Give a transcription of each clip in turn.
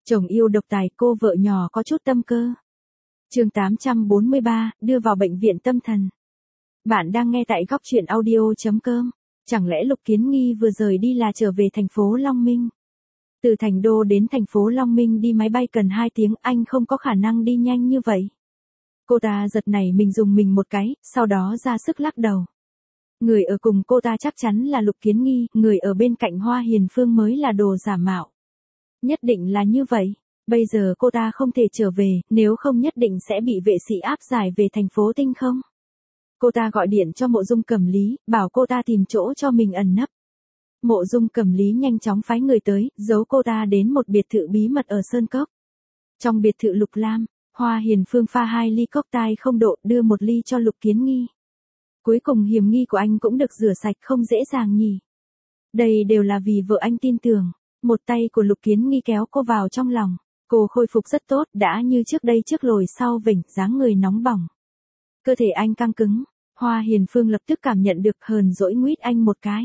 Chồng yêu độc tài, cô vợ nhỏ có chút tâm cơ. Chương 843, đưa vào bệnh viện tâm thần. Bạn đang nghe tại góc truyện audio.com. Chẳng lẽ Lục Kiến Nghi vừa rời đi là trở về thành phố Long Minh? Từ thành đô đến thành phố Long Minh đi máy bay cần 2 tiếng, anh không có khả năng đi nhanh như vậy. Cô ta giật nảy mình dùng mình một cái, sau đó ra sức lắc đầu. Người ở cùng cô ta chắc chắn là Lục Kiến Nghi, người ở bên cạnh Hoa Hiền Phương mới là đồ giả mạo. Nhất định là như vậy. Bây giờ cô ta không thể trở về, nếu không nhất định sẽ bị vệ sĩ áp giải về thành phố Tinh không. Cô ta gọi điện cho Mộ Dung Cẩm Lý, bảo cô ta tìm chỗ cho mình ẩn nấp. Mộ Dung Cẩm Lý nhanh chóng phái người tới, giấu cô ta đến một biệt thự bí mật ở Sơn Cốc. Trong biệt thự Lục Lam, Hoa Hiền Phương pha 2 ly cốc tai không độ, đưa 1 ly cho Lục Kiến Nghi. Cuối cùng hiểm nghi của anh cũng được rửa sạch, không dễ dàng nhỉ. Đây đều là vì vợ anh tin tưởng. Một tay của Lục Kiến Nghi kéo cô vào trong lòng. Cô khôi phục rất tốt, đã như trước đây, trước lồi sau vểnh, dáng người nóng bỏng. Cơ thể anh căng cứng. Hoa Hiền Phương lập tức cảm nhận được, hờn dỗi nguyết anh một cái.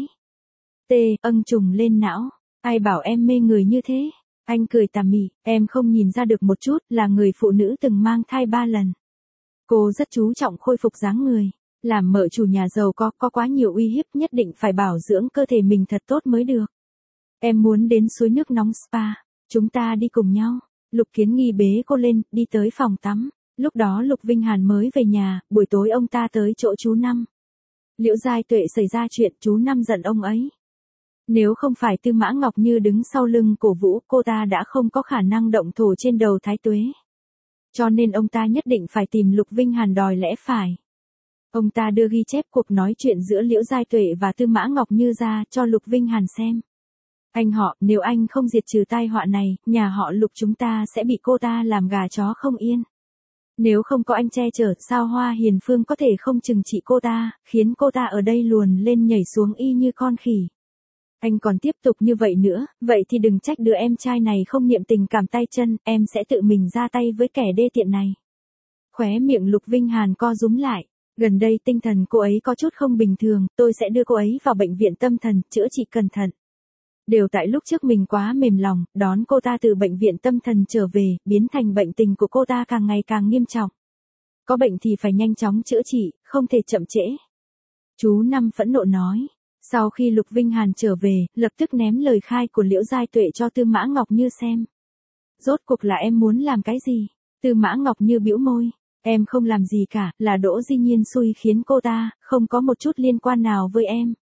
Âng trùng lên não. Ai bảo em mê người như thế? Anh cười tà mị, em không nhìn ra được một chút, là người phụ nữ từng mang thai 3 lần. Cô rất chú trọng khôi phục dáng người. Làm mợ chủ nhà giàu có quá nhiều uy hiếp, nhất định phải bảo dưỡng cơ thể mình thật tốt mới được. Em muốn đến suối nước nóng spa, chúng ta đi cùng nhau. Lục Kiến Nghi bế cô lên, đi tới phòng tắm. Lúc đó Lục Vinh Hàn mới về nhà, buổi tối ông ta tới chỗ chú Năm. Liễu Giai Tuệ xảy ra chuyện, chú Năm giận ông ấy. Nếu không phải Tư Mã Ngọc Như đứng sau lưng cổ vũ, cô ta đã không có khả năng động thổ trên đầu Thái Tuế. Cho nên ông ta nhất định phải tìm Lục Vinh Hàn đòi lẽ phải. Ông ta đưa ghi chép cuộc nói chuyện giữa Liễu Giai Tuệ và Tư Mã Ngọc Như ra cho Lục Vinh Hàn xem. Anh họ, nếu anh không diệt trừ tai họa này, nhà họ Lục chúng ta sẽ bị cô ta làm gà chó không yên. Nếu không có anh che chở, sao Hoa Hiền Phương có thể không trừng trị cô ta, khiến cô ta ở đây luồn lên nhảy xuống y như con khỉ. Anh còn tiếp tục như vậy nữa, vậy thì đừng trách đứa em trai này không niệm tình cảm tay chân, em sẽ tự mình ra tay với kẻ đê tiện này. Khóe miệng Lục Vinh Hàn co rúm lại. Gần đây tinh thần cô ấy có chút không bình thường, tôi sẽ đưa cô ấy vào bệnh viện tâm thần, chữa trị cẩn thận. Đều tại lúc trước mình quá mềm lòng, đón cô ta từ bệnh viện tâm thần trở về, biến thành bệnh tình của cô ta càng ngày càng nghiêm trọng. Có bệnh thì phải nhanh chóng chữa trị, không thể chậm trễ. Chú Năm phẫn nộ nói. Sau khi Lục Vinh Hàn trở về, lập tức ném lời khai của Liễu Giai Tuệ cho Tư Mã Ngọc Như xem. Rốt cuộc là em muốn làm cái gì? Tư Mã Ngọc Như bĩu môi. Em không làm gì cả, là Đỗ Di Nhiên xui khiến cô ta, không có một chút liên quan nào với em.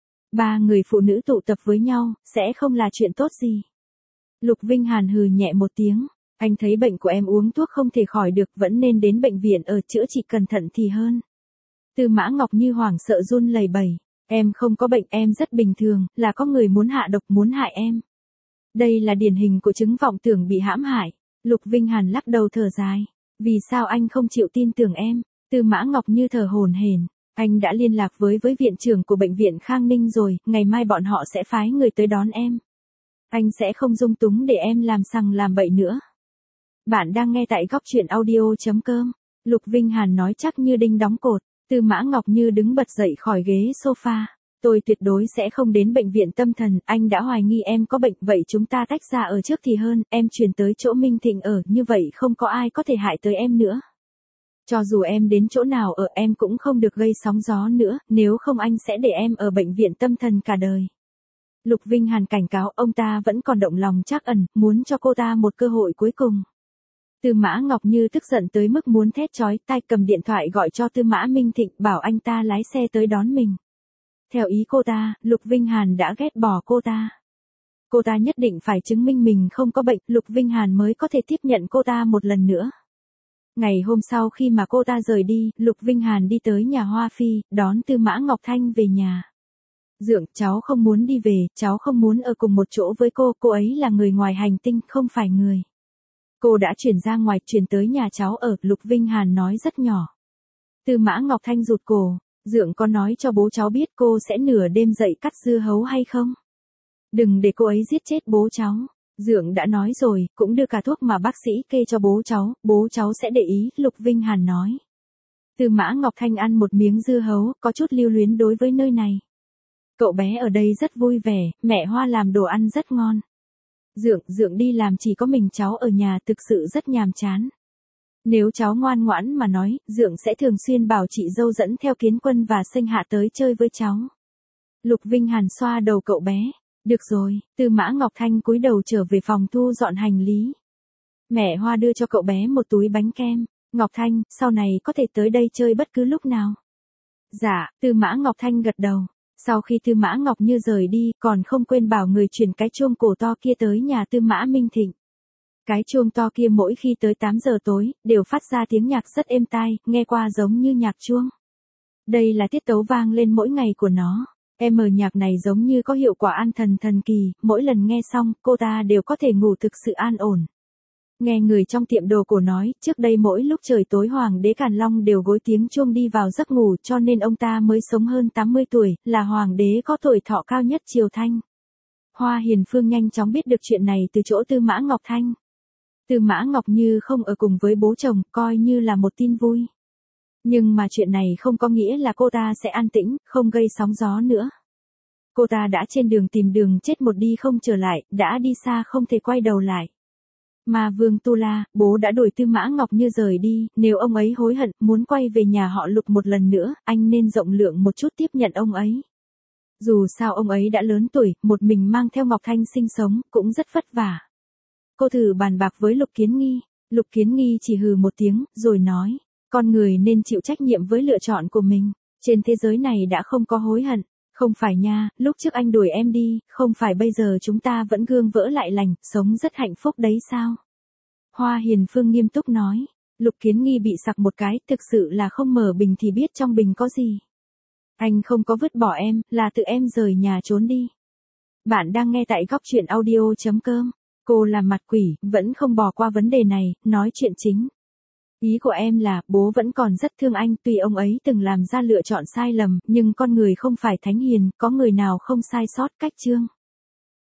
3 người phụ nữ tụ tập với nhau, sẽ không là chuyện tốt gì. Lục Vinh Hàn hừ nhẹ một tiếng. Anh thấy bệnh của em uống thuốc không thể khỏi được, vẫn nên đến bệnh viện ở chữa trị cẩn thận thì hơn. Tư Mã Ngọc Như hoảng sợ run lẩy bẩy. Em không có bệnh, em rất bình thường, là có người muốn hạ độc, muốn hại em. Đây là điển hình của chứng vọng tưởng bị hãm hại. Lục Vinh Hàn lắc đầu thở dài. Vì sao anh không chịu tin tưởng em? Tư Mã Ngọc Như thở hổn hển. Anh đã liên lạc với viện trưởng của bệnh viện Khang Ninh rồi, ngày mai bọn họ sẽ phái người tới đón em. Anh sẽ không dung túng để em làm sằng làm bậy nữa. Bạn đang nghe tại góc truyện audio.com. Lục Vinh Hàn nói chắc như đinh đóng cột. Tư Mã Ngọc Như đứng bật dậy khỏi ghế sofa. Tôi tuyệt đối sẽ không đến bệnh viện tâm thần, anh đã hoài nghi em có bệnh, vậy chúng ta tách ra ở trước thì hơn, em chuyển tới chỗ Minh Thịnh ở, như vậy không có ai có thể hại tới em nữa. Cho dù em đến chỗ nào ở em cũng không được gây sóng gió nữa, nếu không anh sẽ để em ở bệnh viện tâm thần cả đời. Lục Vinh Hàn cảnh cáo, ông ta vẫn còn động lòng trắc ẩn, muốn cho cô ta một cơ hội cuối cùng. Tư Mã Ngọc Như tức giận tới mức muốn thét chói tai, cầm điện thoại gọi cho Tư Mã Minh Thịnh, bảo anh ta lái xe tới đón mình. Theo ý cô ta, Lục Vinh Hàn đã ghét bỏ cô ta. Cô ta nhất định phải chứng minh mình không có bệnh, Lục Vinh Hàn mới có thể tiếp nhận cô ta một lần nữa. Ngày hôm sau khi mà cô ta rời đi, Lục Vinh Hàn đi tới nhà Hoa Phi, đón Tư Mã Ngọc Thanh về nhà. Dượng, cháu không muốn đi về, cháu không muốn ở cùng một chỗ với cô ấy là người ngoài hành tinh, không phải người. Cô đã chuyển ra ngoài, chuyển tới nhà cháu ở, Lục Vinh Hàn nói rất nhỏ. Tư Mã Ngọc Thanh rụt cổ. Dượng có nói cho bố cháu biết cô sẽ nửa đêm dậy cắt dưa hấu hay không? Đừng để cô ấy giết chết bố cháu. Dượng đã nói rồi, cũng đưa cả thuốc mà bác sĩ kê cho bố cháu sẽ để ý, Lục Vinh Hàn nói. Tư Mã Ngọc Thanh ăn một miếng dưa hấu, có chút lưu luyến đối với nơi này. Cậu bé ở đây rất vui vẻ, mẹ Hoa làm đồ ăn rất ngon. Dượng đi làm chỉ có mình cháu ở nhà thực sự rất nhàm chán. Nếu cháu ngoan ngoãn mà nói, Dượng sẽ thường xuyên bảo chị dâu dẫn theo Kiến Quân và Sinh Hạ tới chơi với cháu. Lục Vinh Hàn xoa đầu cậu bé. Được rồi, Tư Mã Ngọc Thanh cúi đầu trở về phòng thu dọn hành lý. Mẹ Hoa đưa cho cậu bé một túi bánh kem. Ngọc Thanh, sau này có thể tới đây chơi bất cứ lúc nào. Dạ, Tư Mã Ngọc Thanh gật đầu. Sau khi Tư Mã Ngọc Như rời đi, còn không quên bảo người chuyển cái chuông cổ to kia tới nhà Tư Mã Minh Thịnh. Cái chuông to kia mỗi khi tới 8 giờ tối, đều phát ra tiếng nhạc rất êm tai, nghe qua giống như nhạc chuông. Đây là tiết tấu vang lên mỗi ngày của nó. Nhạc này giống như có hiệu quả an thần thần kỳ, mỗi lần nghe xong, cô ta đều có thể ngủ thực sự an ổn. Nghe người trong tiệm đồ cổ nói, trước đây mỗi lúc trời tối Hoàng đế Càn Long đều gối tiếng chuông đi vào giấc ngủ, cho nên ông ta mới sống hơn 80 tuổi, là Hoàng đế có tuổi thọ cao nhất triều Thanh. Hoa Hiền Phương nhanh chóng biết được chuyện này từ chỗ Tư Mã Ngọc Thanh. Tư Mã Ngọc Như không ở cùng với bố chồng, coi như là một tin vui. Nhưng mà chuyện này không có nghĩa là cô ta sẽ an tĩnh, không gây sóng gió nữa. Cô ta đã trên đường tìm đường chết một đi không trở lại, đã đi xa không thể quay đầu lại. Mà Vương Tu La, bố đã đuổi Tư Mã Ngọc Như rời đi, nếu ông ấy hối hận, muốn quay về nhà họ Lục một lần nữa, anh nên rộng lượng một chút tiếp nhận ông ấy. Dù sao ông ấy đã lớn tuổi, một mình mang theo Ngọc Thanh sinh sống, cũng rất vất vả. Cô thử bàn bạc với Lục Kiến Nghi. Lục Kiến Nghi chỉ hừ một tiếng, rồi nói, con người nên chịu trách nhiệm với lựa chọn của mình. Trên thế giới này đã không có hối hận. Không phải nha, lúc trước anh đuổi em đi, không phải bây giờ chúng ta vẫn gương vỡ lại lành, sống rất hạnh phúc đấy sao? Hoa Hiền Phương nghiêm túc nói. Lục Kiến Nghi bị sặc một cái, thực sự là không mở bình thì biết trong bình có gì. Anh không có vứt bỏ em, là tự em rời nhà trốn đi. Bạn đang nghe tại góc truyện audio.com. Cô làm mặt quỷ, vẫn không bỏ qua vấn đề này, nói chuyện chính. Ý của em là, bố vẫn còn rất thương anh, tuy ông ấy từng làm ra lựa chọn sai lầm, nhưng con người không phải thánh hiền, có người nào không sai sót, cách chương.